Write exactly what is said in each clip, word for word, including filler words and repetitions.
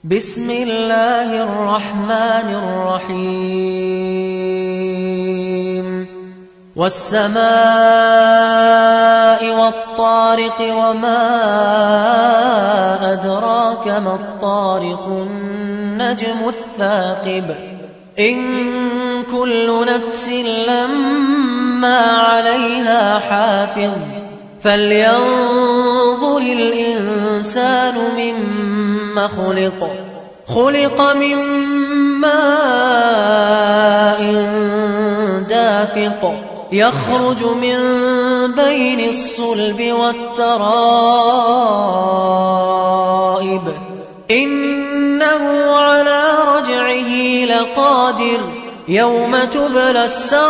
بسم الله الرحمن الرحيم والسماء والطارق وما أدراك ما الطارق النجم الثاقب إن كل نفس لما عليها حافظ فلينظر الإنسان مما خلق خلق من ماء دافق يخرج من بين الصلب والترائب إنه على رجعه لقادر يوم تبلى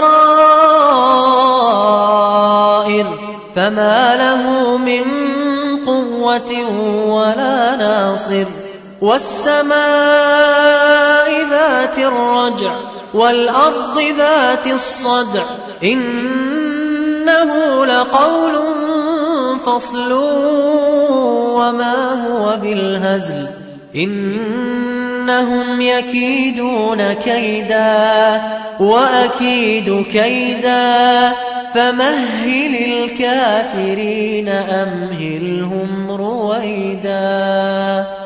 السرائر فما له من قوة ولا ناصر والسماء ذات الرجع والأرض ذات الصدع إنه لقول فصل وما هو بالهزل إنهم يكيدون كيدا وأكيد كيدا فمهل الكافرين أمهلهم رويدا.